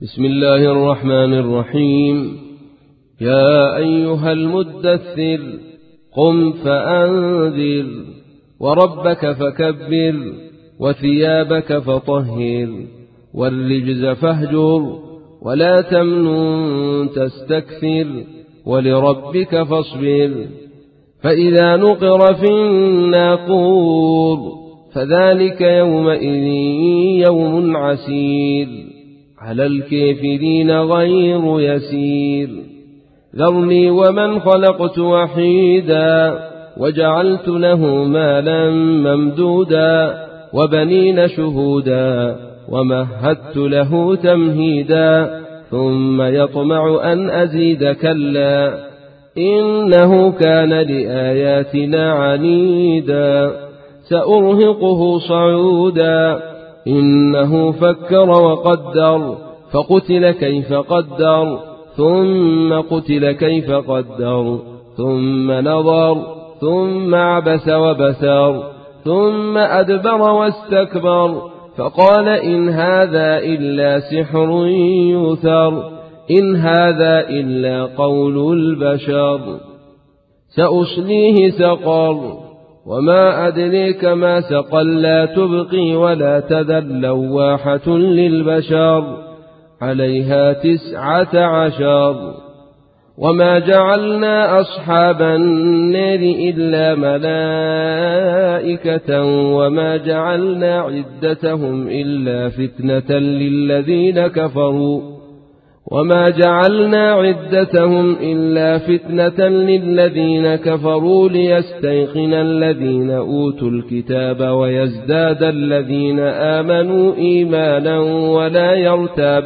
بسم الله الرحمن الرحيم. يا أيها المدثر قم فأنذر وربك فكبر وثيابك فطهر والرجز فاهجر ولا تمنن تستكثر ولربك فاصبر. فإذا نقر في الناقور فذلك يومئذ يوم عسير على الكافرين غير يسير. ذرني ومن خلقت وحيدا وجعلت له مالا ممدودا وبنين شهودا ومهدت له تمهيدا ثم يطمع أن أزيد كلا إنه كان لآياتنا عنيدا سأرهقه صعودا. إنه فكر وقدر فقتل كيف قدر ثم قتل كيف قدر ثم نظر ثم عبس وبسر ثم أدبر واستكبر فقال إن هذا إلا سحر يؤثر إن هذا إلا قول البشر. سأصليه سقر وما أدريك ما سقر لا تبقي ولا تذر لواحة للبشر عليها 19. وما جعلنا أصحاب النار إلا ملائكة وما جعلنا عدتهم إلا فتنة للذين كفروا وما جعلنا عدتهم إلا فتنة للذين كفروا ليستيقن الذين أوتوا الكتاب ويزداد الذين آمنوا إيمانا ولا يرتاب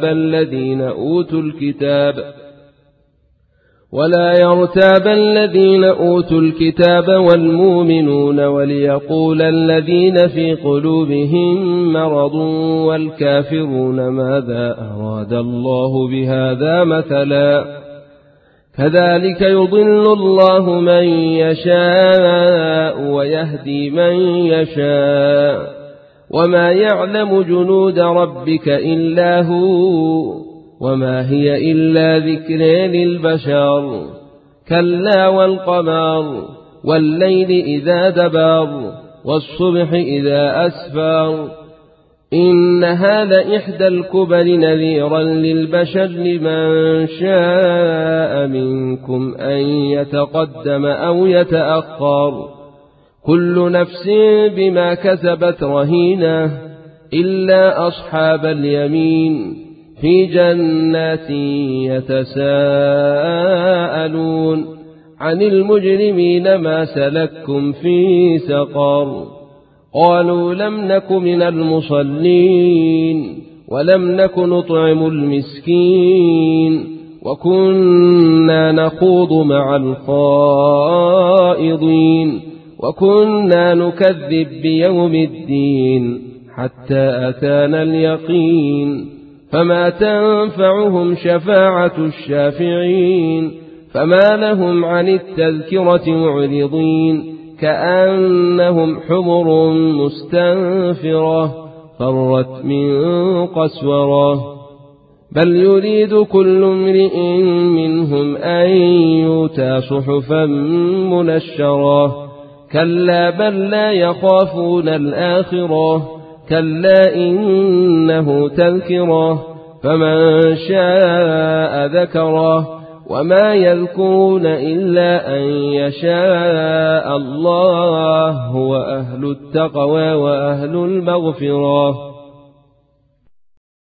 الذين أوتوا الكتاب والمؤمنون وليقول الذين في قلوبهم مرض والكافرون ماذا أراد الله بهذا مثلا كذلك يضل الله من يشاء ويهدي من يشاء وما يعلم جنود ربك إلا هو وما هي إلا ذكر للبشر. كلا والقمر والليل إذا دبر والصبح إذا أسفر إنها لإحدى الكبر نذيرا للبشر لمن شاء منكم أن يتقدم أو يتأخر كل نفس بما كسبت رهينة إلا أصحاب اليمين في جنات يتساءلون عن المجرمين ما سلككم في سقر قالوا لم نك من المصلين ولم نك نطعم المسكين وكنا نخوض مع الخائضين وكنا نكذب بيوم الدين حتى أتانا اليقين فما تنفعهم شفاعة الشافعين فما لهم عن التذكرة معرضين كأنهم حمر مستنفرة فرت من قسورة بل يريد كل امرئ منهم أن يؤتى صحفا منشرة كلا بل لا يخافون الآخرة كلا إنه تذكره فمن شاء ذكره وما يذكرون إلا أن يشاء الله هو أهل التقوى وأهل المغفرة.